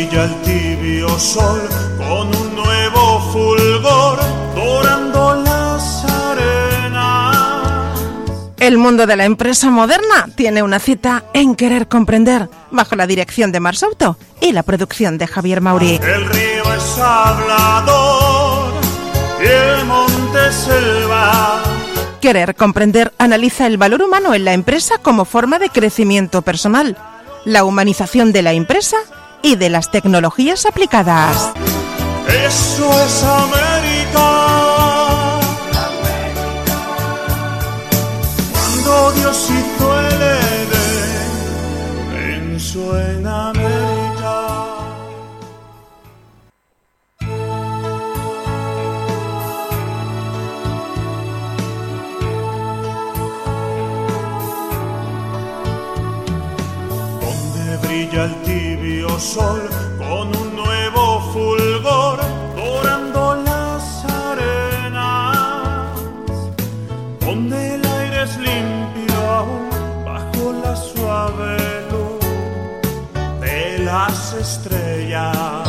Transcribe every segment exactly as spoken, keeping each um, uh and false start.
brilla el tibio sol con un nuevo fulgor dorando las arenas. El mundo de la empresa moderna tiene una cita en Querer Comprender, bajo la dirección de Mar Souto y la producción de Javier Mauri. El río es hablador y el monte selva. Querer Comprender analiza el valor humano en la empresa como forma de crecimiento personal, la humanización de la empresa y de las tecnologías aplicadas. Eso es América. Cuando Dios hizo el Edén, pensó en América. Brilla el tibio sol con un nuevo fulgor dorando las arenas, donde el aire es limpio aún bajo la suave luz de las estrellas,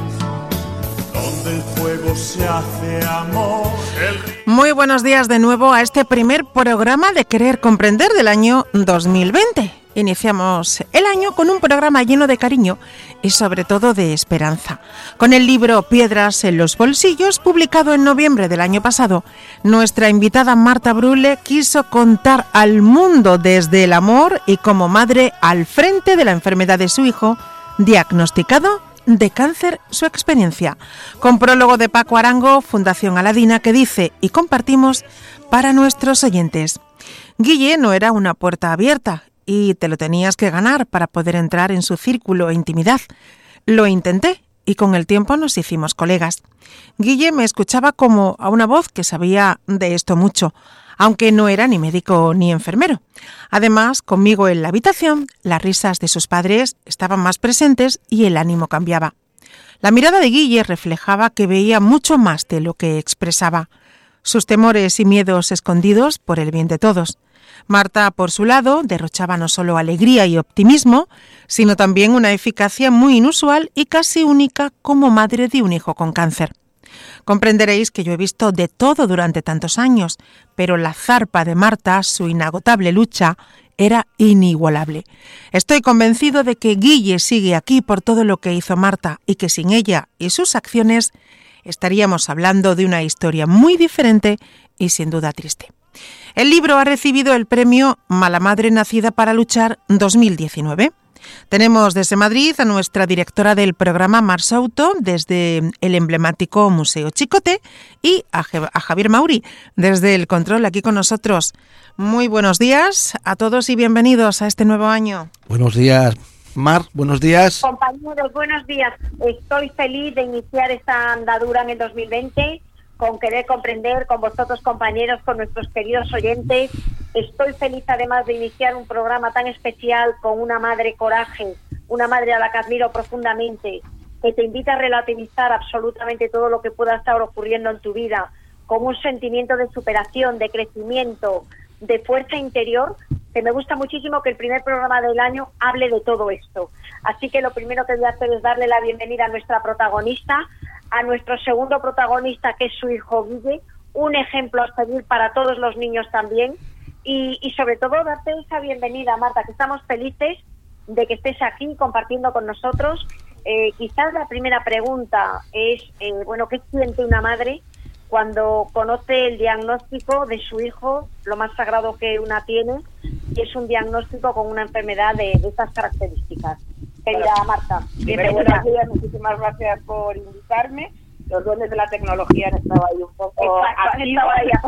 donde el fuego se hace amor. El... Muy buenos días de nuevo a este primer programa de Querer Comprender del año dos mil veinte. Iniciamos el año con un programa lleno de cariño y sobre todo de esperanza. Con el libro Piedras en los bolsillos, publicado en noviembre del año pasado, nuestra invitada Marta Brule quiso contar al mundo desde el amor y como madre al frente de la enfermedad de su hijo, diagnosticado de cáncer, su experiencia. Con prólogo de Paco Arango, Fundación Aladina, que dice y compartimos para nuestros oyentes: Guille no era una puerta abierta y te lo tenías que ganar para poder entrar en su círculo e intimidad. Lo intenté y con el tiempo nos hicimos colegas. Guille me escuchaba como a una voz que sabía de esto mucho, aunque no era ni médico ni enfermero. Además, conmigo en la habitación, las risas de sus padres estaban más presentes y el ánimo cambiaba. La mirada de Guille reflejaba que veía mucho más de lo que expresaba, sus temores y miedos escondidos por el bien de todos. Marta, por su lado, derrochaba no solo alegría y optimismo, sino también una eficacia muy inusual y casi única como madre de un hijo con cáncer. Comprenderéis que yo he visto de todo durante tantos años, pero la zarpa de Marta, su inagotable lucha, era inigualable. Estoy convencido de que Guille sigue aquí por todo lo que hizo Marta y que sin ella y sus acciones estaríamos hablando de una historia muy diferente y sin duda triste. El libro ha recibido el premio Mala Madre Nacida para Luchar dos mil diecinueve. Tenemos desde Madrid a nuestra directora del programa Mar Souto, desde el emblemático Museo Chicote, y a, a Javier Mauri, desde el control aquí con nosotros. Muy buenos días a todos y bienvenidos a este nuevo año. Buenos días, Mar, buenos días. Compañeros, buenos días. Estoy feliz de iniciar esta andadura en el dos mil veinte. Con Querer Comprender, con vosotros compañeros, con nuestros queridos oyentes. Estoy feliz además de iniciar un programa tan especial con una madre coraje, una madre a la que admiro profundamente, que te invita a relativizar absolutamente todo lo que pueda estar ocurriendo en tu vida, con un sentimiento de superación, de crecimiento, de fuerza interior, que me gusta muchísimo que el primer programa del año hable de todo esto. Así que lo primero que voy a hacer es darle la bienvenida a nuestra protagonista, a nuestro segundo protagonista, que es su hijo Guille, un ejemplo a seguir para todos los niños también, y, y sobre todo darte esa bienvenida, Marta, que estamos felices de que estés aquí compartiendo con nosotros. Eh, quizás la primera pregunta es, eh, bueno, ¿qué siente una madre cuando conoce el diagnóstico de su hijo, lo más sagrado que una tiene, y es un diagnóstico con una enfermedad de, de estas características? Querida Marta, primero, buenos días, muchísimas gracias por invitarme. Los dones de la tecnología han estado ahí un poco activos,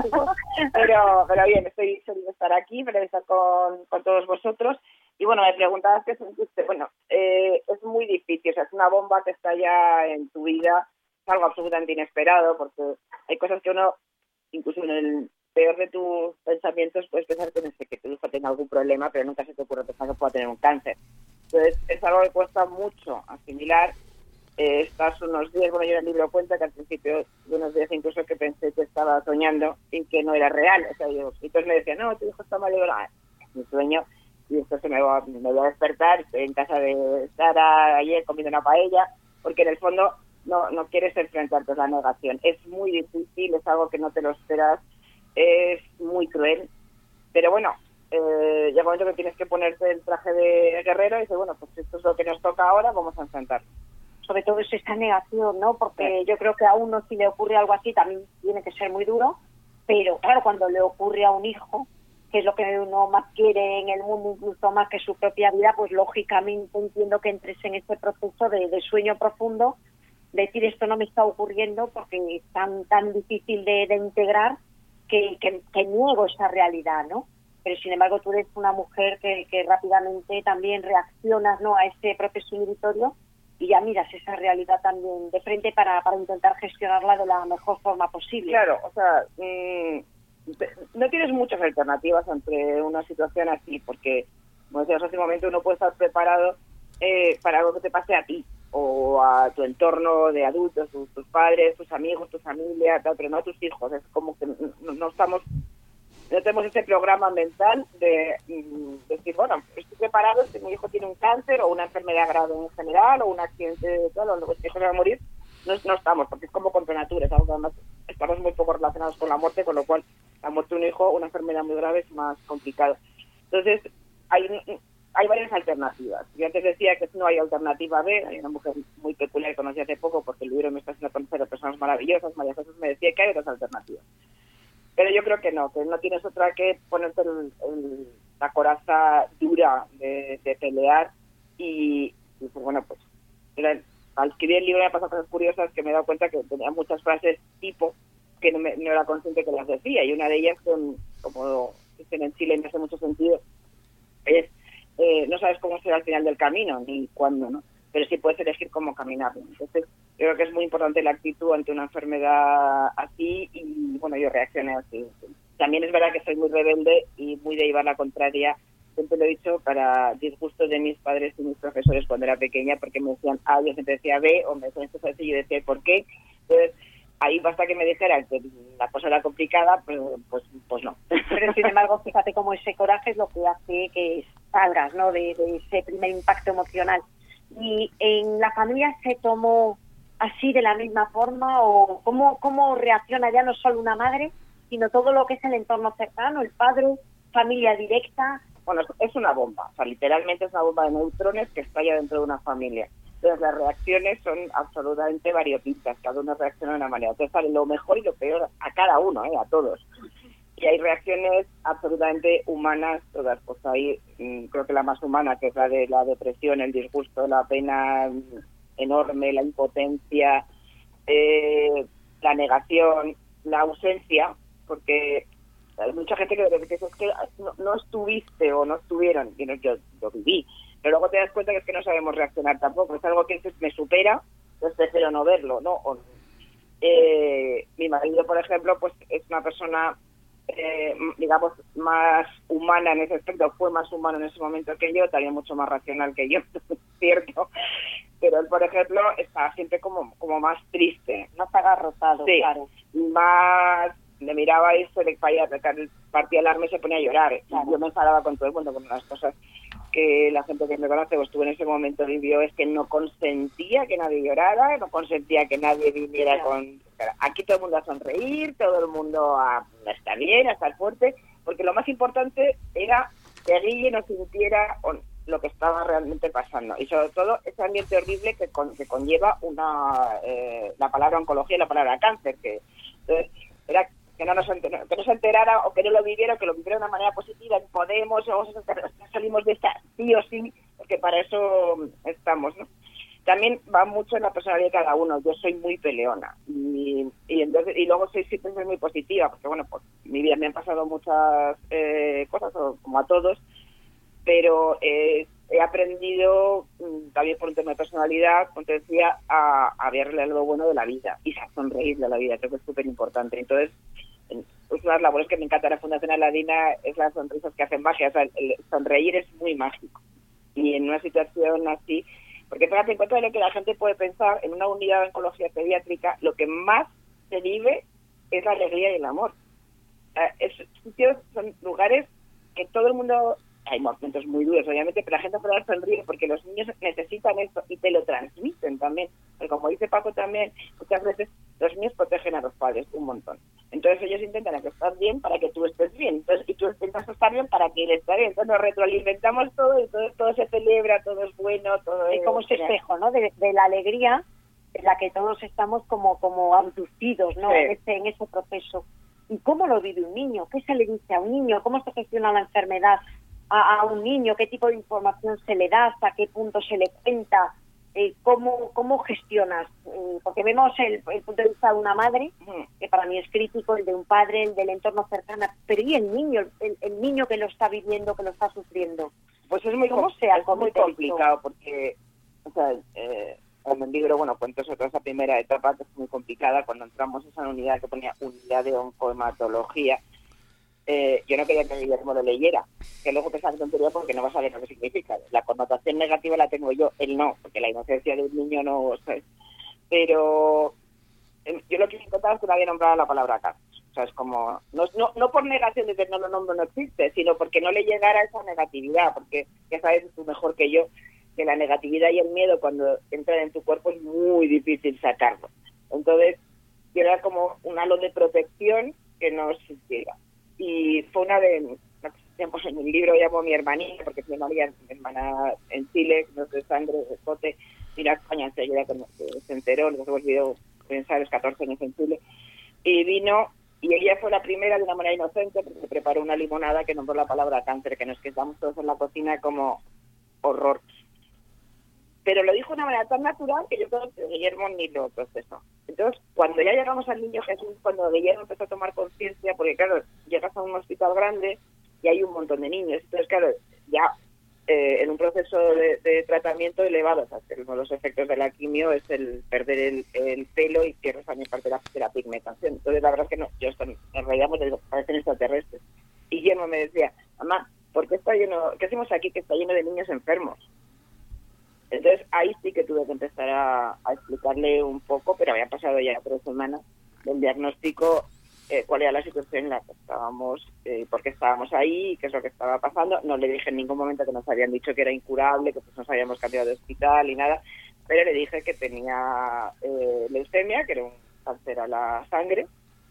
pero, pero bien, estoy feliz de estar aquí, feliz de estar con, con todos vosotros. Y bueno, me preguntabas qué sentiste. Bueno, eh, es muy difícil, o sea, es una bomba que está ya en tu vida, es algo absolutamente inesperado, porque hay cosas que uno, incluso en el peor de tus pensamientos, puedes pensar que, no sé, que tu hijo tenga algún problema, pero nunca se te ocurre pensar que pueda tener un cáncer. Entonces, es algo que cuesta mucho asimilar. Eh, estás unos días, bueno, yo en el libro cuenta que al principio de unos días incluso que pensé que estaba soñando y que no era real. O sea, yo, y entonces me decían, no, tu hijo está mal, y digo, no, es mi sueño, y después me voy, me voy a despertar, estoy en casa de Sara ayer comiendo una paella, porque en el fondo no, no quieres enfrentarte a la negación. Es muy difícil, es algo que no te lo esperas, es muy cruel, pero bueno, eh, llega un momento que tienes que ponerte el traje de guerrero y dices, bueno, pues esto es lo que nos toca ahora, vamos a enfrentarlo. Sobre todo es esta negación, ¿no? Porque sí. Yo creo que a uno si le ocurre algo así también tiene que ser muy duro, pero claro, cuando le ocurre a un hijo, que es lo que uno más quiere en el mundo, incluso más que su propia vida, pues lógicamente entiendo que entres en este proceso de, de sueño profundo, decir esto no me está ocurriendo porque es tan, tan difícil de, de integrar que, que, que niego esa realidad, ¿no? Pero sin embargo tú eres una mujer que, que rápidamente también reaccionas, ¿no?, a ese proceso inhibitorio y ya miras esa realidad también de frente para, para intentar gestionarla de la mejor forma posible. Claro, o sea, mmm, no tienes muchas alternativas ante una situación así, porque, como decías hace un momento, uno puede estar preparado eh, para algo que te pase a ti o a tu entorno de adultos, tus, tus padres, tus amigos, tu familia, tal, pero no a tus hijos. Es como que no, no estamos... No tenemos ese programa mental de, de decir, bueno, estoy preparado si mi hijo tiene un cáncer o una enfermedad grave en general o un accidente de tal, o que se va a morir. No, no estamos, porque es como contra natura, es algo que además estamos muy poco relacionados con la muerte, con lo cual la muerte de un hijo, una enfermedad muy grave, es más complicado. Entonces, hay hay varias alternativas. Yo antes decía que no hay alternativa B, hay una mujer muy peculiar que conocí hace poco, porque el libro me está haciendo conocer a personas maravillosas, María Jesús me decía que hay otras alternativas. Pero yo creo que no, que no tienes otra que ponerte el, el, la coraza dura de, de pelear y, y pues, bueno, pues era, al escribir el libro me han pasado cosas curiosas que me he dado cuenta que tenía muchas frases tipo que no, me, no era consciente que las decía, y una de ellas, con, como dicen en Chile, me hace mucho sentido, es eh, no sabes cómo será al final del camino, ni cuándo, ¿no? Pero sí puedes elegir cómo caminarlo. Entonces, yo creo que es muy importante la actitud ante una enfermedad así y, bueno, yo reaccioné así. También es verdad que soy muy rebelde y muy de llevar la contraria, siempre lo he dicho, para disgusto de mis padres y mis profesores cuando era pequeña, porque me decían A, yo siempre decía B, o me decían esto así, y yo decía ¿por qué? Entonces, ahí basta que me dijeran que la cosa era complicada, pero pues, pues no. Pero sin embargo, fíjate cómo ese coraje es lo que hace que salgas, ¿no?, de, de ese primer impacto emocional. ¿Y en la familia se tomó así de la misma forma o cómo, cómo reacciona ya no solo una madre, sino todo lo que es el entorno cercano, el padre, familia directa? Bueno, es una bomba, o sea, literalmente es una bomba de neutrones que estalla dentro de una familia. Entonces las reacciones son absolutamente variopintas, cada uno reacciona de una manera. Entonces sale lo mejor y lo peor a cada uno, ¿eh? A todos. Y hay reacciones absolutamente humanas todas. Pues hay, mmm, creo que la más humana, que es la de la depresión, el disgusto, la pena enorme, la impotencia, eh, la negación, la ausencia, porque hay mucha gente que dice es que no, no estuviste o no estuvieron, y no, yo lo viví, pero luego te das cuenta que es que no sabemos reaccionar tampoco, es algo que me supera, entonces prefiero no verlo, ¿no? O, eh, mi marido, por ejemplo, pues es una persona, eh, digamos, más humana en ese aspecto, fue más humano en ese momento que yo, también mucho más racional que yo, cierto, pero él, por ejemplo, está siempre como, como más triste. Más agarrotado, sí, claro. Más... le miraba y se le caía, partía el arma y se ponía a llorar. Claro. Yo me enfadaba con todo el mundo, con las cosas que la gente que me conoce o estuvo en ese momento vivió, es que no consentía que nadie llorara, no consentía que nadie viniera claro. con... Aquí todo el mundo a sonreír, todo el mundo a estar bien, a estar fuerte, porque lo más importante era que Guille no sintiera lo que estaba realmente pasando. Y sobre todo ese ambiente horrible que, con, que conlleva una eh, la palabra oncología y la palabra cáncer, que entonces, era que no nos enterara, que no se enterara o que no lo viviera, que lo viviera de una manera positiva, podemos, o salimos de esta sí o sí, porque para eso estamos, ¿no? También va mucho en la personalidad de cada uno. Yo soy muy peleona y, y entonces y luego soy siempre muy positiva, porque bueno, pues mi vida me han pasado muchas eh, cosas, como a todos, pero eh, he aprendido también por un tema de personalidad, como te decía, a, a verle lo bueno de la vida y a sonreír de la vida. Creo que es súper importante. Entonces, pues una de las labores que me encanta de la Fundación Aladina es las sonrisas que hacen magia. O sea, el, el sonreír es muy mágico. Y en una situación así, porque fíjate, en cuenta de lo que la gente puede pensar, en una unidad de oncología pediátrica, lo que más se vive es la alegría y el amor. Eh, es, sitios, son lugares que todo el mundo hay momentos muy duros, obviamente, pero la gente fuera sonríe porque los niños necesitan esto y te lo transmiten también. Porque como dice Paco también, muchas veces los niños protegen a los padres un montón. Entonces ellos intentan que estés bien para que tú estés bien. Entonces, y tú intentas estar bien para que él esté bien. Entonces nos retroalimentamos todo y todo, todo se celebra, todo es bueno, todo es... Es como ese espejo, ¿no? De, de la alegría en la que todos estamos como, como abducidos, ¿no? Sí. En, ese, en ese proceso. ¿Y cómo lo vive un niño? ¿Qué se le dice a un niño? ¿Cómo se gestiona la enfermedad a, a un niño? ¿Qué tipo de información se le da? ¿Hasta qué punto se le cuenta? Eh, ¿cómo, ¿Cómo gestionas? Eh, porque vemos el, el punto de vista de una madre, que para mí es crítico, el de un padre, el del entorno cercano, pero ¿y el niño? El, el niño que lo está viviendo, que lo está sufriendo. Pues es muy, ¿Cómo com- sea es muy complicado porque, o sea, eh, en el libro, bueno, cuento sobre toda esa primera etapa que es muy complicada. Cuando entramos a esa unidad que ponía unidad de oncohematología, eh, yo no quería que Guillermo lo leyera, que luego pensaba que tontería porque no va a saber lo que significa. La connotación negativa la tengo yo, él no, porque la inocencia de un niño no, ¿sabes? Pero eh, yo lo que he encontrado es que no había nombrado la palabra cáncer. O sea, es como, no, no, no por negación de que no lo nombro, no existe, sino porque no le llegara esa negatividad, porque ya sabes tú mejor que yo que la negatividad y el miedo cuando entran en tu cuerpo es muy difícil sacarlo. Entonces, era como un halo de protección que no existiera. Y fue una de, pues en el libro llamo a mi hermanita, porque mi María, mi hermana en Chile, no es de sangre, de cote, vino a España enseguida que se enteró, nos hemos olvidado pensar los catorce años en Chile, y vino, y ella fue la primera de una manera inocente, porque preparó una limonada que nombró la palabra cáncer, que nos quedamos todos en la cocina como horror. Pero lo dijo de una manera tan natural que yo creo que Guillermo ni lo procesó. Entonces, cuando ya llegamos al Niño Jesús, cuando Guillermo empezó a tomar conciencia, porque claro, llegas a un hospital grande y hay un montón de niños, entonces claro, ya eh, en un proceso de, de tratamiento elevado, o sea, que uno de los efectos de la quimio es el perder el, el pelo y pierdes también parte de la, de la pigmentación. Entonces la verdad es que no, yo esto, nos reíamos de parecen extraterrestres. Y Guillermo me decía, mamá, ¿por qué está lleno, qué hacemos aquí que está lleno de niños enfermos? Entonces ahí sí que tuve que empezar a, a explicarle un poco, pero habían pasado ya tres semanas del diagnóstico, eh, cuál era la situación en la que estábamos, eh, por qué estábamos ahí, qué es lo que estaba pasando. No le dije en ningún momento que nos habían dicho que era incurable, que pues nos habíamos cambiado de hospital y nada, pero le dije que tenía eh, leucemia, que era un cáncer a la sangre,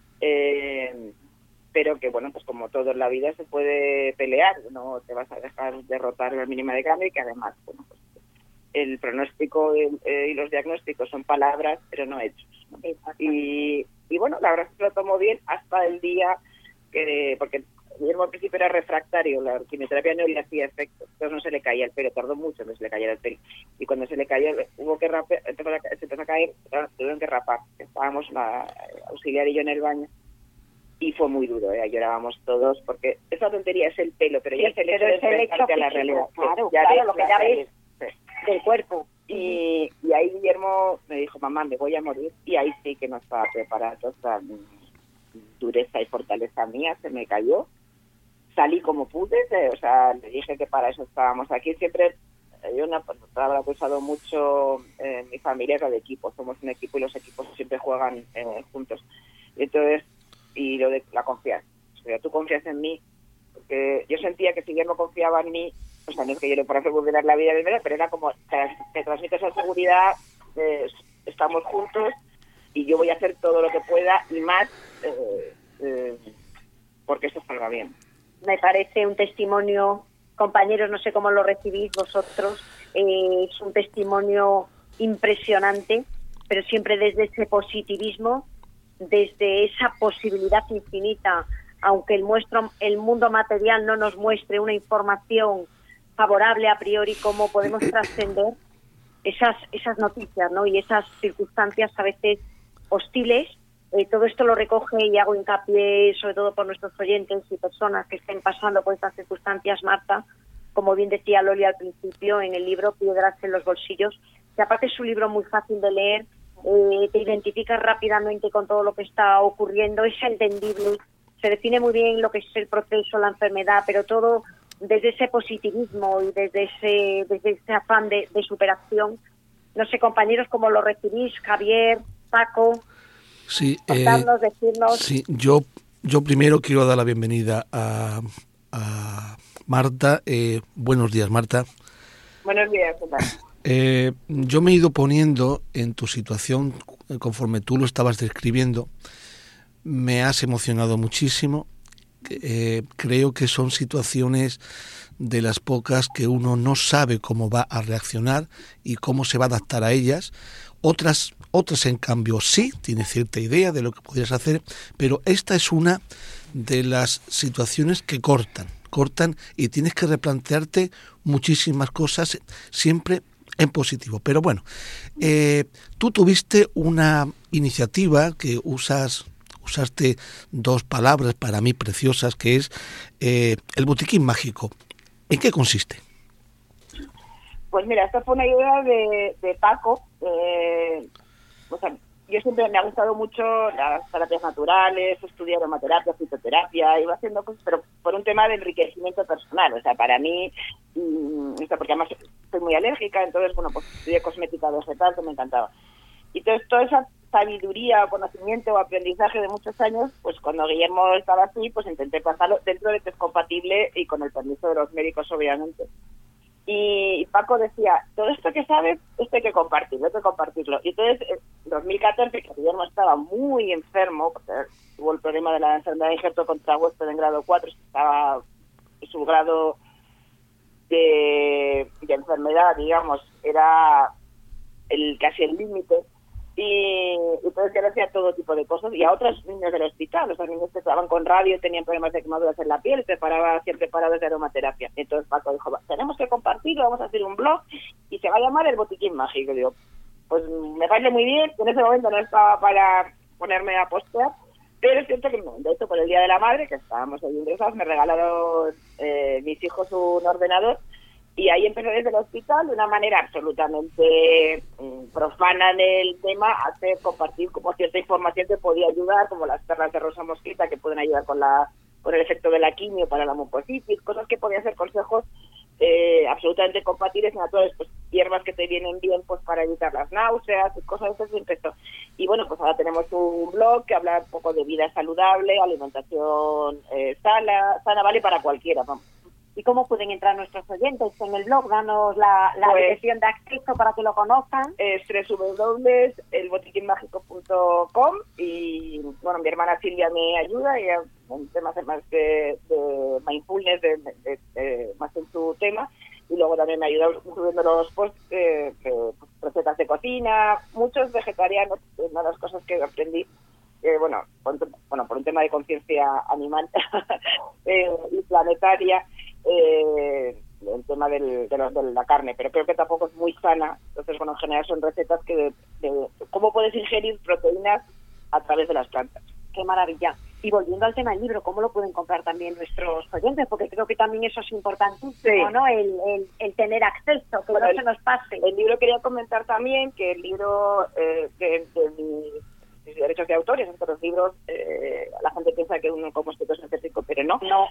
eh, pero que bueno, pues como todo en la vida se puede pelear, no te vas a dejar derrotar la mínima de cambio y que además, bueno, pues el pronóstico eh, y los diagnósticos son palabras, pero no hechos, ¿no? Y, y bueno, la verdad es que lo tomó bien hasta el día que, porque Guillermo al principio era refractario, la quimioterapia no le hacía efecto, entonces no se le caía el pelo, tardó mucho en que se le cayera el pelo. Y cuando se le cayó, hubo que rapear, empezó a, se empezó a caer, tuvieron que rapar. Estábamos la auxiliar y yo en el baño. Y fue muy duro, ¿eh? Llorábamos todos, porque esa tontería es el pelo, pero sí, ya es el hecho de enfrentarte a la realidad. Claro, ya claro, ves, lo que ya ves. Del cuerpo. Y, y ahí Guillermo me dijo, mamá, me voy a morir. Y ahí sí que no estaba preparado. O sea, dureza y fortaleza mía se me cayó. Salí como pude, o sea, le dije que para eso estábamos aquí. Siempre, yo una palabra que he usado mucho en mi familia, es la de equipo. Somos un equipo y los equipos siempre juegan eh, juntos. Y entonces, y lo de la confianza. O sea, tú confías en mí, porque yo sentía que si Guillermo confiaba en mí, o sea, no es que yo le fuera a recuperar la vida de verdad, pero era como, te, te transmito esa seguridad, eh, estamos juntos y yo voy a hacer todo lo que pueda y más eh, eh, porque esto salga bien. Me parece un testimonio, compañeros, no sé cómo lo recibís vosotros, eh, es un testimonio impresionante, pero siempre desde ese positivismo, desde esa posibilidad infinita, aunque el, muestro, el mundo material no nos muestre una información favorable a priori, cómo podemos trascender esas esas noticias, ¿no? Y esas circunstancias a veces hostiles. Eh, todo esto lo recoge y hago hincapié sobre todo por nuestros oyentes y personas que estén pasando por estas circunstancias, Marta, como bien decía Loli al principio en el libro Piedras en los bolsillos, que aparte es un libro muy fácil de leer, eh, te identificas rápidamente con todo lo que está ocurriendo, es entendible, se define muy bien lo que es el proceso, la enfermedad, pero todo desde ese positivismo y desde ese desde ese afán de, de superación. No sé, compañeros, cómo lo recibís, Javier, Paco, sí, contarnos, eh, decirnos. Sí, yo, yo primero quiero dar la bienvenida a, a Marta. Eh, buenos días, Marta. Buenos días, ¿qué tal? Eh, yo me he ido poniendo en tu situación conforme tú lo estabas describiendo. Me has emocionado muchísimo. Eh, creo que son situaciones de las pocas que uno no sabe cómo va a reaccionar y cómo se va a adaptar a ellas. Otras, otras en cambio sí, tiene cierta idea de lo que podrías hacer, pero esta es una de las situaciones que cortan, cortan y tienes que replantearte muchísimas cosas siempre en positivo. Pero bueno, eh, tú tuviste una iniciativa que usas... usaste dos palabras para mí preciosas, que es eh, el botiquín mágico. ¿En qué consiste? Pues mira, esta fue una idea de, de Paco. Eh, o sea, yo siempre me ha gustado mucho las terapias naturales, estudiar aromaterapia, fitoterapia, iba haciendo cosas, pero por un tema de enriquecimiento personal. O sea, para mí, mmm, porque además soy muy alérgica, entonces, bueno, pues estudié cosmética vegetal, que me encantaba. Y entonces toda esa sabiduría, conocimiento o aprendizaje de muchos años, pues cuando Guillermo estaba así, pues intenté pasarlo dentro de que es compatible y con el permiso de los médicos, obviamente. Y Paco decía, todo esto que sabes, esto hay que compartirlo, hay que compartirlo. Y entonces, en dos mil catorce, que Guillermo estaba muy enfermo, porque tuvo el problema de la enfermedad de injerto contra huésped en grado cuatro, estaba su grado de, de enfermedad, digamos, era el casi el límite. Y entonces yo hacía todo tipo de cosas, y a otros niños del hospital, los niños que estaban con radio, tenían problemas de quemaduras en la piel, y preparaba siempre parados de aromaterapia. Entonces Paco dijo, tenemos que compartirlo, vamos a hacer un blog y se va a llamar El Botiquín Mágico. Y digo, pues me parece muy bien, que en ese momento no estaba para ponerme a postear, pero es cierto que de hecho por el Día de la Madre, que estábamos ahí ingresados, me regalaron eh, mis hijos un ordenador. Y ahí empezó desde el hospital, de una manera absolutamente mm, profana en el tema, hacer compartir como cierta información que podía ayudar, como las perlas de rosa mosquita que pueden ayudar con la con el efecto de la quimio para la mucositis, cosas que podían ser consejos eh, absolutamente compatibles y naturales, pues hierbas que te vienen bien pues para evitar las náuseas, cosas de ese efecto. Y bueno, pues ahora tenemos un blog que habla un poco de vida saludable, alimentación eh, sana, sana vale para cualquiera, vamos. ¿Y cómo pueden entrar nuestros oyentes en el blog? Danos la, la pues, dirección de acceso para que lo conozcan. Es doble u doble u doble u punto el botiquín mágico punto com y, bueno, mi hermana Silvia me ayuda y en temas más de, de mindfulness, de, de, de, más en su tema, y luego también me ayuda subiendo los posts, eh, eh, recetas de cocina, muchos vegetarianos, una de las cosas que aprendí, eh, bueno, por, bueno, por un tema de conciencia animal eh, y planetaria, Eh, el tema del, de, lo, de la carne, pero creo que tampoco es muy sana. Entonces, bueno, en general son recetas que de, de cómo puedes ingerir proteínas a través de las plantas. ¡Qué maravilla! Y volviendo al tema del libro, ¿cómo lo pueden comprar también nuestros oyentes? Porque creo que también eso es importantísimo, sí. ¿no? El, el, el tener acceso, que bueno, no el, se nos pase. El libro, quería comentar también que el libro eh, de, de mi mis derechos de autores, entre los libros, eh, la gente piensa que uno como escritor es energético, pero no. No.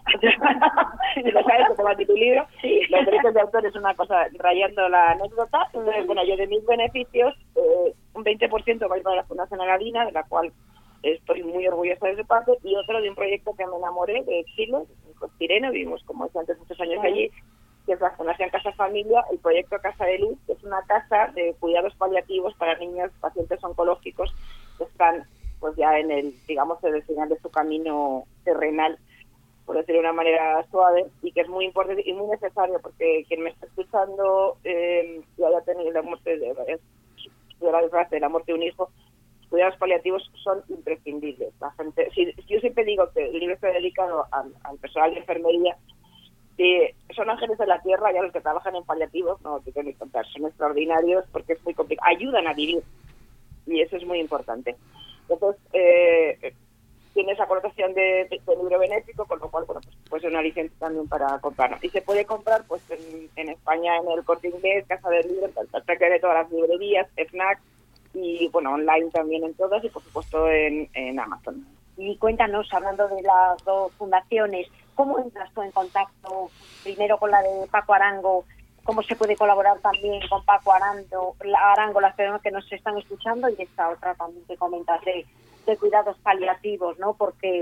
Si lo sabes, que te va a tu libro. Sí. Los derechos de autor es una cosa, rayando la anécdota. Entonces, bueno, yo de mis beneficios, eh, un veinte por ciento va a ir para la Fundación Aladina, de la cual estoy muy orgullosa de esa parte, y otro de un proyecto que me enamoré de Chile, con Tireno, vivimos como decía antes muchos años allí, que es la Fundación Casa Familia, el proyecto Casa de Luz, que es una casa de cuidados paliativos para niños pacientes oncológicos que están pues ya en el, digamos, en el final de su camino terrenal, por decirlo de una manera suave, y que es muy importante y muy necesario, porque quien me está escuchando eh, y haya tenido la muerte de, de la desgracia de la muerte de un hijo, los cuidados paliativos son imprescindibles. La gente, si, si yo siempre digo que el libro está dedicado al, al personal de enfermería, que son ángeles de la tierra, ya los que trabajan en paliativos, no te quiero ni contar, son extraordinarios porque es muy complicado, ayudan a vivir, y eso es muy importante. Entonces, eh, tiene esa connotación de, de, de libro benéfico, con lo cual, bueno, pues puede ser una licencia también para comprarlo. Y se puede comprar, pues, en, en España, en el Corte Inglés, Casa del Libro, de todas las librerías, FNAC, y, bueno, online también en todas, y, por supuesto, en, en Amazon. Y cuéntanos, hablando de las dos fundaciones, ¿cómo entras tú en contacto primero con la de Paco Arango? ¿Cómo se puede colaborar también con Paco Arango, Arango las personas que nos están escuchando? Y esta otra también que comentas de, de cuidados paliativos, ¿no? Porque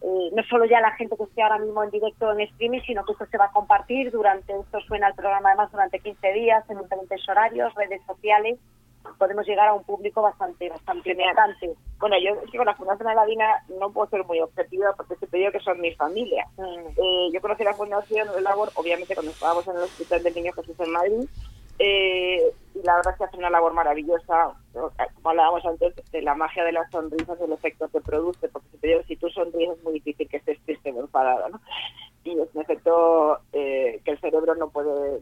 eh, no solo ya la gente que esté ahora mismo en directo en streaming, sino que esto se va a compartir durante, esto suena al programa además durante quince días, en diferentes horarios, redes sociales. Podemos llegar a un público bastante bastante importante. Bueno, yo es que con la Fundación Aladina no puedo ser muy objetiva porque te digo que son mi familia. Mm. Eh, yo conocí la Fundación de Labor, obviamente, cuando estábamos en el Hospital del Niño Jesús en Madrid, eh, y la verdad es que hace una labor maravillosa, como hablábamos antes, de la magia de las sonrisas, el efecto que produce, porque si, te digo, si tú sonríes es muy difícil que estés triste o enfadado, ¿no? Y es un efecto eh, que el cerebro no puede...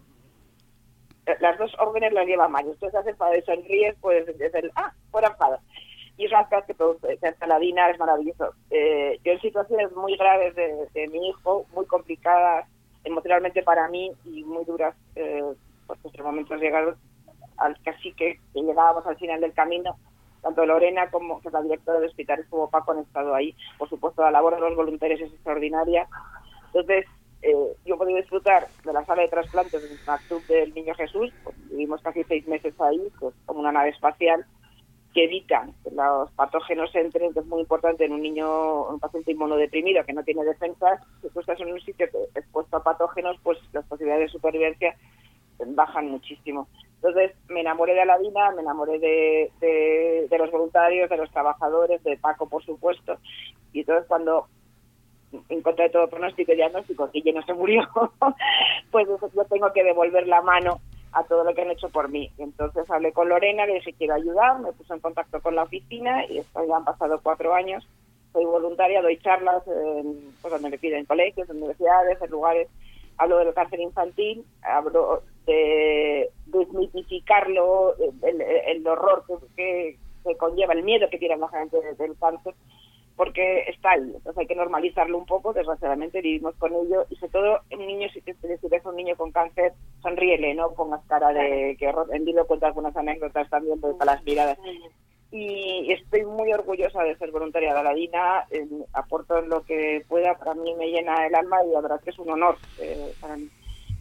Las dos órdenes las lleva mal. Tú estás enfadado y sonríes, puedes decir, ah, fuera enfado. Y es una cosa que produce. Aladina es maravilloso. Eh, yo en situaciones muy graves de, de mi hijo, muy complicadas emocionalmente para mí y muy duras, eh, pues en momentos llegados al casi que, que llegábamos al final del camino, tanto Lorena como que es la directora del hospital, estuvo Paco, han estado ahí. Por supuesto, la labor de los voluntarios es extraordinaria. Entonces, Eh, yo he podido disfrutar de la sala de trasplantes en la Club del Niño Jesús, pues, vivimos casi seis meses ahí, pues, como una nave espacial que evita que los patógenos entren, que es muy importante en un niño, un paciente inmunodeprimido que no tiene defensas. Si tú estás en un sitio expuesto a patógenos, pues las posibilidades de supervivencia bajan muchísimo. Entonces me enamoré de Aladina, me enamoré de, de, de los voluntarios, de los trabajadores, de Paco, por supuesto, y entonces cuando en contra de todo pronóstico y diagnóstico, que ya no se murió, pues yo tengo que devolver la mano a todo lo que han hecho por mí. Y entonces hablé con Lorena, le dije quiero ayudar, me puso en contacto con la oficina y esto ya han pasado cuatro años. Soy voluntaria, doy charlas en, pues donde me piden, colegios, universidades, en lugares. Hablo del cáncer infantil, hablo de desmitificarlo, el, el, el horror que, que, que conlleva, el miedo que tiene la gente del cáncer, porque está ahí, entonces hay que normalizarlo un poco. Desgraciadamente vivimos con ello, y sobre todo en niños, si te ves un niño con cáncer, sonríele, no pongas cara de que horror. En Dilo cuento algunas anécdotas también para las miradas. Y estoy muy orgullosa de ser voluntaria de Aladina, eh, aporto en lo que pueda, para mí me llena el alma y la verdad que es un honor eh, para mí.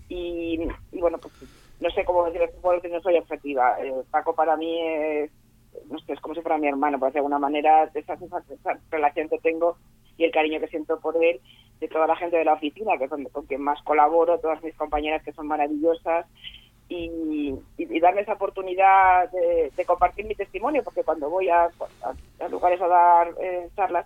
Y, y bueno, pues no sé cómo decir, porque no soy objetiva. Eh, Paco para mí es no sé, es como si fuera mi hermano, por de alguna manera, esa, esa, esa relación que tengo y el cariño que siento por él, de toda la gente de la oficina, que son con quien más colaboro, todas mis compañeras que son maravillosas, y, y, y darme esa oportunidad de, de compartir mi testimonio, porque cuando voy a, a, a lugares a dar eh, charlas,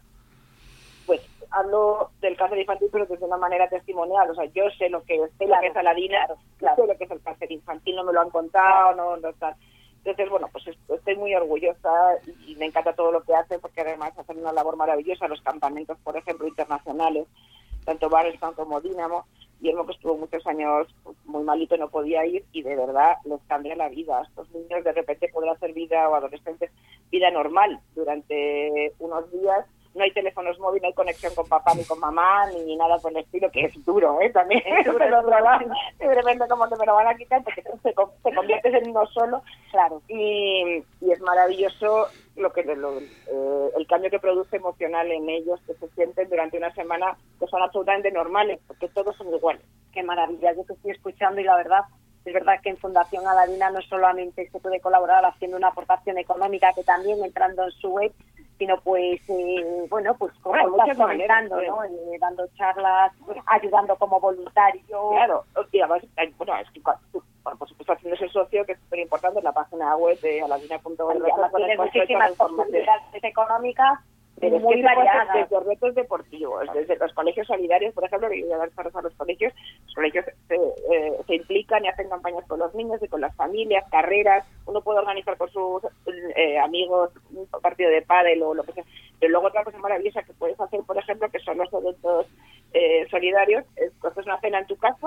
pues hablo del cáncer infantil, pero desde una manera testimonial. O sea, yo sé lo que, sé claro, lo que es Aladina, claro, claro. sé lo que es el cáncer infantil, no me lo han contado, no, no tal. Entonces, bueno, pues estoy muy orgullosa y me encanta todo lo que hace, porque además hacen una labor maravillosa. Los campamentos, por ejemplo, internacionales, tanto Barnstown como Dínamo. Guillermo, que estuvo muchos años muy malito, no podía ir, y de verdad les cambia la vida. Estos niños de repente podrán hacer vida, o adolescentes, vida normal durante unos días. No hay teléfonos móviles, no hay conexión con papá ni con mamá, ni nada por el estilo, que es duro, ¿eh? También es duro, pero de repente como que me lo van a quitar, porque te, te conviertes en uno solo, claro. Y, y es maravilloso lo que lo, eh, el cambio que produce emocional en ellos, que se sienten durante una semana que son absolutamente normales, porque todos son iguales. Qué maravilla, yo te estoy escuchando y la verdad, es verdad que en Fundación Aladina no solamente se puede colaborar haciendo una aportación económica, que también entrando en su web, sino pues, eh, bueno, pues como bueno, estás comentando, ¿no? Eh, dando charlas, ayudando como voluntario. Claro, y además, bueno, es que bueno, por supuesto haciéndose socio, que es súper importante, en la página web de aladina punto org. Tiene muchísimas posibilidades económicas, pero muy variadas. Desde retos deportivos, desde los colegios solidarios, por ejemplo, que yo a dar charlas a los colegios, los colegios se, eh, se implican y hacen campañas con los niños y con las familias, carreras. Uno puede organizar con sus eh, amigos un partido de pádel o lo que sea, pero luego otra cosa maravillosa que puedes hacer, por ejemplo, que son los eventos eh, solidarios, es que haces una cena en tu casa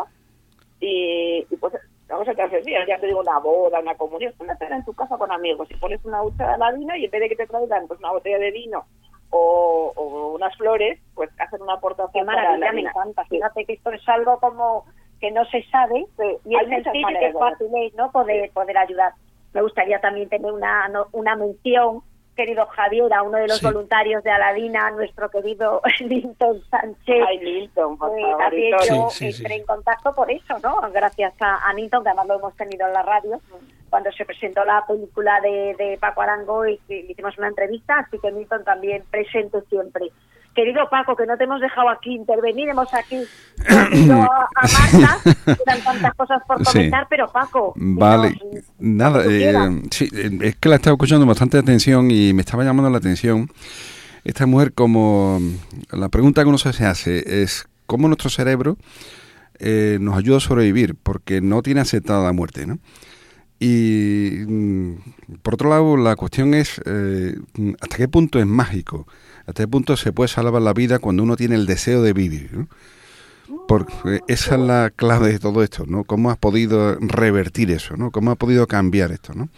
y, y pues vamos a hacer días, ya te digo, una boda, una comunión, una cena en tu casa con amigos, y pones una hucha de Aladina y en vez de que te traigan pues una botella de vino o, o unas flores, pues hacen una aportación. Qué maravilla, me encanta. Fíjate que esto es algo como que no se sabe, sí, y es sencillo y es fácil, ¿no? Poder, poder ayudar. Me gustaría también tener una, una mención, querido Javier, a uno de los sí. voluntarios de Aladina, nuestro querido Linton Sánchez. Ay, Linton, por favor. También yo sí, sí, entré sí. en contacto por eso, ¿no? Gracias a, a Linton, que además lo hemos tenido en la radio, cuando se presentó la película de, de Paco Arango, y, y hicimos una entrevista, así que Linton también presente siempre. querido Paco, que no te hemos dejado aquí, interveniremos aquí no, a, a Marta, quedan tantas cosas por comentar, sí. Pero Paco... Vale, nos, nada, eh, sí, es que la estaba escuchando bastante atención y me estaba llamando la atención esta mujer, como la pregunta que uno se hace es cómo nuestro cerebro eh, nos ayuda a sobrevivir, porque no tiene aceptada la muerte, ¿no? Y por otro lado, la cuestión es eh, hasta qué punto es mágico, hasta qué punto se puede salvar la vida cuando uno tiene el deseo de vivir, ¿no? Porque esa es la clave de todo esto, ¿no? ¿Cómo has podido revertir eso, ¿no? ¿Cómo has podido cambiar esto, ¿no?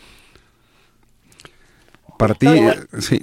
Para ti, sí.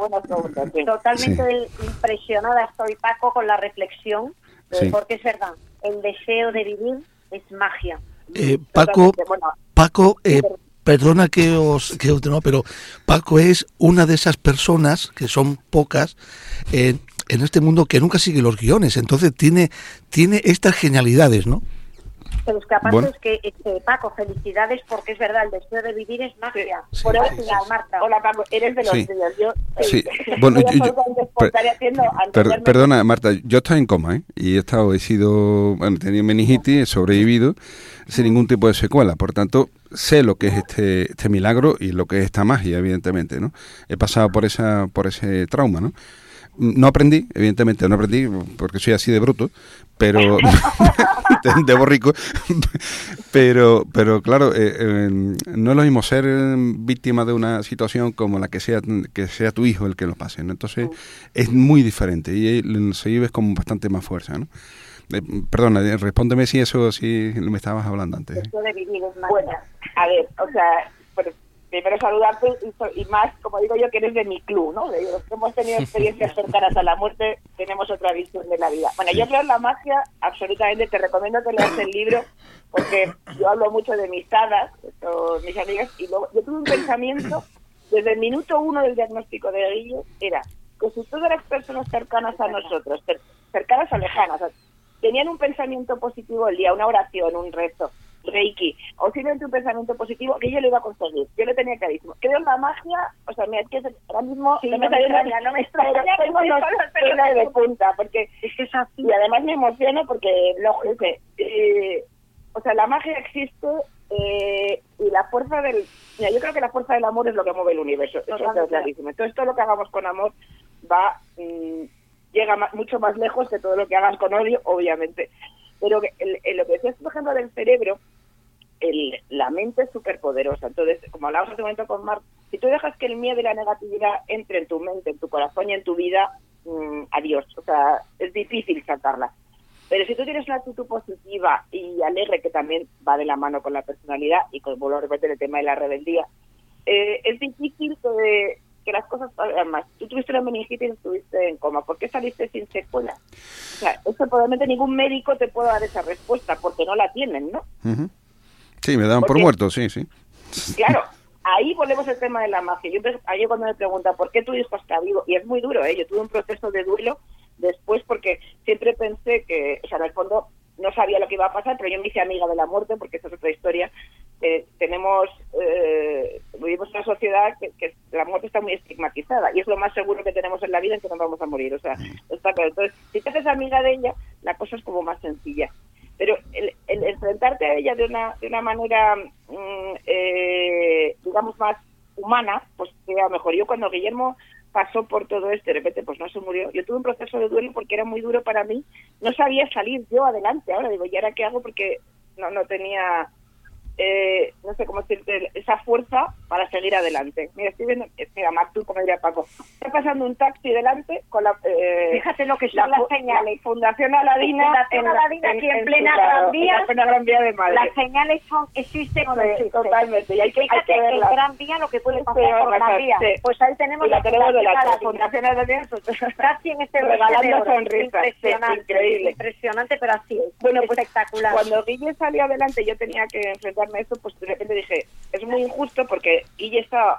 Totalmente sí. Impresionada estoy, Paco, con la reflexión, sí. Porque es verdad, el deseo de vivir es magia. Eh, Paco, Paco, eh, perdona que os, que os no, pero Paco es una de esas personas, que son pocas, eh, en este mundo que nunca sigue los guiones, entonces tiene, tiene estas genialidades, ¿no? Pero es que aparte bueno. es que, este, Paco, felicidades, porque es verdad, el deseo de vivir es magia. Sí, Por sí, eso, sí, sí. Marta. Hola, Paco, eres de los sí. tuyos. Yo, sí. eh, Bueno, yo, yo, per, per, perdona, Marta, yo estoy en coma, ¿eh? Y he estado, he sido, bueno, he tenido meningitis, he sobrevivido sin ningún tipo de secuela. Por tanto, sé lo que es este, este milagro y lo que es esta magia, evidentemente, ¿no? He pasado por esa, por ese trauma, ¿no? No aprendí, evidentemente no aprendí, porque soy así de bruto, pero de borrico, pero pero claro, eh, eh, no es lo mismo ser víctima de una situación como la que sea que sea tu hijo el que lo pase, ¿no? Entonces es muy diferente y se vive con bastante más fuerza, ¿no? Eh, perdona, respóndeme si eso, si me estabas hablando antes. Esto de vivir es más. Bueno, a ver, o sea, pues, primero saludarte y, y más, como digo yo, que eres de mi club, ¿no? De los que hemos tenido experiencias cercanas a la muerte, tenemos otra visión de la vida. Bueno, yo creo en la magia, absolutamente, te recomiendo que leas el libro, porque yo hablo mucho de mis hadas, esto, mis amigas, y luego yo tuve un pensamiento, desde el minuto uno del diagnóstico de Guille, era que si todas las personas cercanas a nosotros, cer- cercanas o lejanas, o sea, tenían un pensamiento positivo el día, una oración, un rezo, Reiki, o simplemente un pensamiento positivo, que yo lo iba a conseguir. Yo lo tenía clarísimo. Creo en la magia, o sea, mira, es que ahora mismo sí, no, no me me extraña, no me extraña, tengo los pelos de punta, porque es que es así. Y además me emociono porque, no, ese, eh, o sea, la magia existe eh, y la fuerza del... Mira, yo creo que la fuerza del amor es lo que mueve el universo. Eso es clarísimo. Entonces, todo lo que hagamos con amor va... Mmm, llega más, mucho más lejos que todo lo que hagas con odio, obviamente. Pero el, el, lo que decías, por ejemplo, del cerebro, el, la mente es súper poderosa. Entonces, como hablábamos hace un momento con Marc, si tú dejas que el miedo y la negatividad entre en tu mente, en tu corazón y en tu vida, mmm, adiós. O sea, es difícil sacarla. Pero si tú tienes una actitud positiva y alegre, que también va de la mano con la personalidad, y con, vuelvo a repetir el tema de la rebeldía, eh, es difícil que... que las cosas, además, tú tuviste una meningitis y estuviste en coma, ¿por qué saliste sin secuela? O sea, eso probablemente ningún médico te pueda dar esa respuesta, porque no la tienen, ¿no? Uh-huh. Sí, me daban porque, por muerto, sí, sí. Claro, ahí volvemos al tema de la magia. Yo ahí cuando me preguntan, ¿por qué tu hijo está vivo? Y es muy duro, ¿eh? Yo tuve un proceso de duelo después porque siempre pensé que, o sea, en el fondo no sabía lo que iba a pasar, pero yo me hice amiga de la muerte, porque esa es otra historia. Eh, tenemos, eh, vivimos en una sociedad que, que la muerte está muy estigmatizada y es lo más seguro que tenemos en la vida, en que nos vamos a morir, o sea, está claro. Entonces, si te haces amiga de ella, la cosa es como más sencilla. Pero el, el enfrentarte a ella de una de una manera, mmm, eh, digamos, más humana, pues queda mejor. Yo cuando Guillermo pasó por todo esto, de repente pues no se murió, yo tuve un proceso de duelo porque era muy duro para mí, no sabía salir yo adelante. Ahora digo, ¿y ahora qué hago? Porque no no tenía... Eh, no sé cómo decirte, esa fuerza para seguir adelante. Mira, estoy viendo, mira, Martu, como diría Paco, está pasando un taxi delante con la... Eh, Fíjate lo que son la, las señales. La Fundación Aladina, Fundación Aladina aquí en, en plena Gran Vía. En plena Gran Vía de Madrid. Las señales son, existen o no existen. Totalmente, y hay que, Fíjate hay que verlas. El Gran Vía, lo que puede pasar por Gran Vía. Sí. Pues ahí tenemos y la, la tenemos de la Fundación, Fundación Aladina. Casi en este regalando sonrisas. Impresionante, increíble. Impresionante, pero así es. Bueno, pues, espectacular. Cuando Guille salió adelante, yo tenía que enfrentarme a eso, pues de repente dije, es muy injusto porque Guille estaba,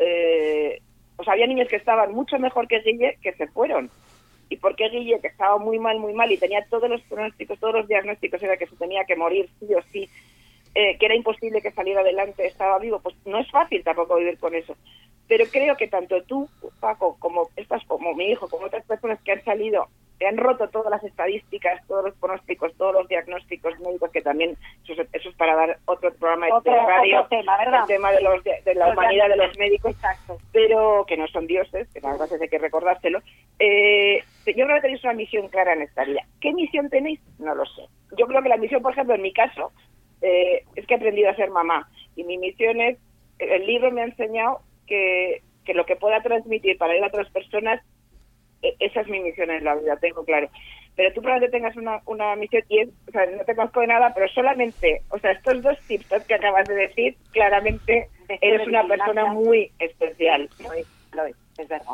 eh, o sea, había niños que estaban mucho mejor que Guille que se fueron. ¿Y por qué Guille, que estaba muy mal, muy mal y tenía todos los pronósticos, todos los diagnósticos, era que se tenía que morir sí o sí, eh, que era imposible que saliera adelante, estaba vivo, pues no es fácil tampoco vivir con eso. Pero creo que tanto tú, Paco, como estas, como mi hijo, como otras personas que han salido, que han roto todas las estadísticas, todos los pronósticos, todos los diagnósticos médicos, que también eso, eso es para dar otro programa otro, de radio, otro tema, ¿verdad? El tema de, los, de, de la los humanidad de los médicos, exacto. Pero que no son dioses, que nada más hay que recordárselo. Eh, yo creo que tenéis una misión clara en esta vida. ¿Qué misión tenéis? No lo sé. Yo creo que la misión, por ejemplo, en mi caso, eh, es que he aprendido a ser mamá. Y mi misión es, el libro me ha enseñado que, que lo que pueda transmitir para ir a otras personas, esa es mi misión en la vida, tengo claro. Pero tú probablemente tengas una, una misión y es, o sea, no te conozco de nada, pero solamente, o sea, estos dos tips que acabas de decir, claramente eres una persona muy especial. Lo es, lo es, es verdad.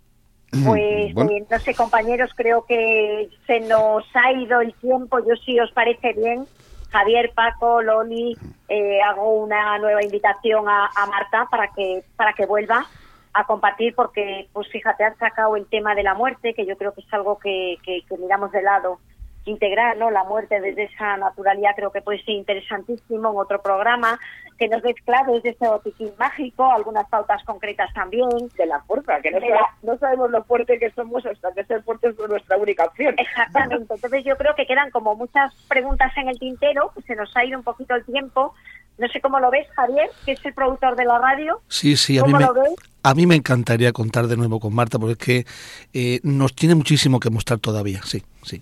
Pues, bueno. eh, no sé, compañeros, creo que se nos ha ido el tiempo. Yo, si os parece bien, Javier, Paco, Loli, eh, hago una nueva invitación a, a Marta para que para que vuelva a compartir, porque, pues fíjate, has sacado el tema de la muerte, que yo creo que es algo que, que, que miramos de lado integral, ¿no? La muerte desde esa naturalidad creo que puede ser interesantísimo en otro programa, que nos des claro desde ese botiquín mágico, algunas pautas concretas también. De la fuerza, que no, la... no sabemos lo fuerte que somos hasta que ser fuertes es nuestra única opción. Exactamente, entonces yo creo que quedan como muchas preguntas en el tintero, se nos ha ido un poquito el tiempo. No sé cómo lo ves, Javier, que es el productor de la radio. Sí, sí, a mí, me, a mí me encantaría contar de nuevo con Marta, porque es que eh, nos tiene muchísimo que mostrar todavía, sí, sí.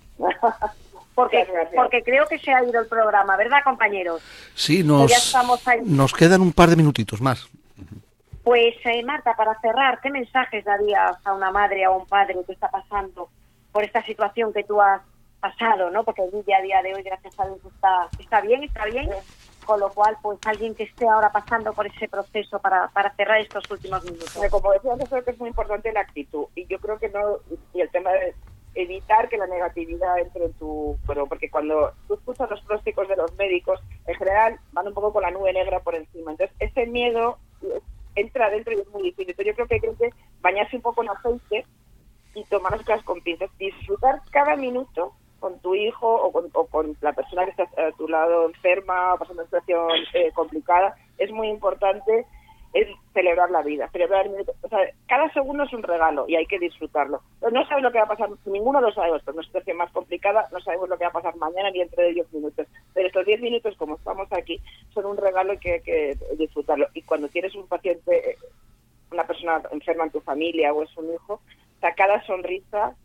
porque, porque creo que se ha ido el programa, ¿verdad, compañeros? Sí, nos, ya estamos ahí. Nos quedan un par de minutitos más. Pues, eh, Marta, para cerrar, ¿qué mensajes darías a una madre o a un padre que está pasando por esta situación que tú has pasado, ¿no? Porque el día a día de hoy, gracias a Dios, está, está bien, está bien. Con lo cual, pues alguien que esté ahora pasando por ese proceso para, para cerrar estos últimos minutos. Como decía antes, creo que es muy importante la actitud. Y yo creo que no, y el tema de evitar que la negatividad entre en tu... Pero porque cuando tú escuchas los pronósticos de los médicos, en general van un poco con la nube negra por encima. Entonces, ese miedo entra adentro y es muy difícil. Entonces, yo creo que hay que bañarse un poco en aceite y tomar las cosas con pinzas. Disfrutar cada minuto con tu hijo o con, o con la persona que está a tu lado enferma o pasando una situación eh, complicada, es muy importante es celebrar la vida, celebrar el minuto. O sea, cada segundo es un regalo y hay que disfrutarlo. No sabes lo que va a pasar, ninguno lo sabemos, pero en una situación más complicada no sabemos lo que va a pasar mañana ni dentro de diez minutos. Pero estos diez minutos, como estamos aquí, son un regalo y que hay que disfrutarlo. Y cuando tienes un paciente, una persona enferma en tu familia o es un hijo, o sea, cada sonrisa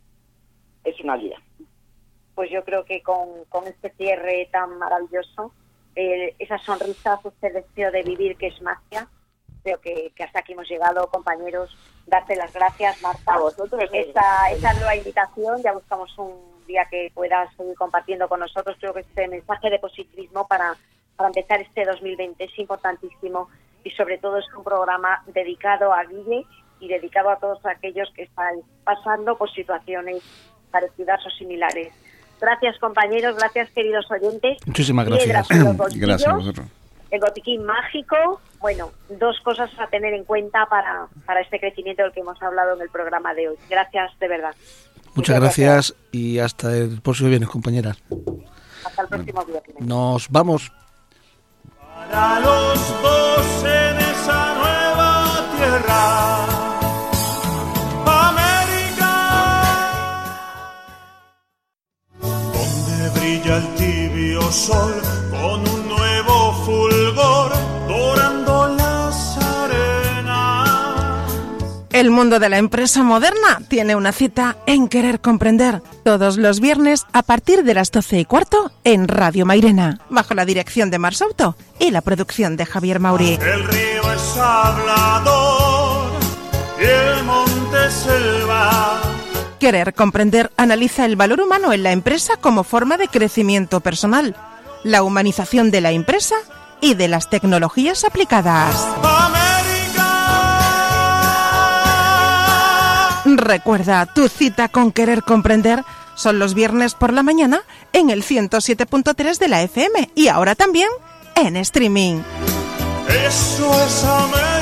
es una guía. Pues yo creo que con, con este cierre tan maravilloso, eh, esa sonrisa, ese deseo de vivir que es magia, creo que, que hasta aquí hemos llegado, compañeros. Darte las gracias, Marta, a vosotros. Esa, esa nueva invitación, ya buscamos un día que puedas seguir compartiendo con nosotros. Creo que este mensaje de positivismo para, para empezar este dos mil veinte es importantísimo y sobre todo es un programa dedicado a Guille y dedicado a todos aquellos que están pasando por situaciones parecidas o similares. Gracias, compañeros, gracias, queridos oyentes. Muchísimas gracias. Gracias a vosotros. El botiquín mágico, bueno, dos cosas a tener en cuenta para, para este crecimiento del que hemos hablado en el programa de hoy. Gracias, de verdad. Muchas, Muchas gracias, gracias y hasta el próximo viernes, compañeras. Hasta el próximo viernes. Nos vamos. Para los dos en esa nueva tierra. El tibio sol con un nuevo fulgor dorando las arenas. El mundo de la empresa moderna tiene una cita en Querer Comprender todos los viernes a partir de las doce y cuarto en Radio Mairena, bajo la dirección de Mar Souto y la producción de Javier Mauri. El río es hablador y el monte selva. Querer Comprender analiza el valor humano en la empresa como forma de crecimiento personal, la humanización de la empresa y de las tecnologías aplicadas. ¡América! Recuerda, tu cita con Querer Comprender son los viernes por la mañana en el ciento siete punto tres de la F M y ahora también en streaming. Eso es América.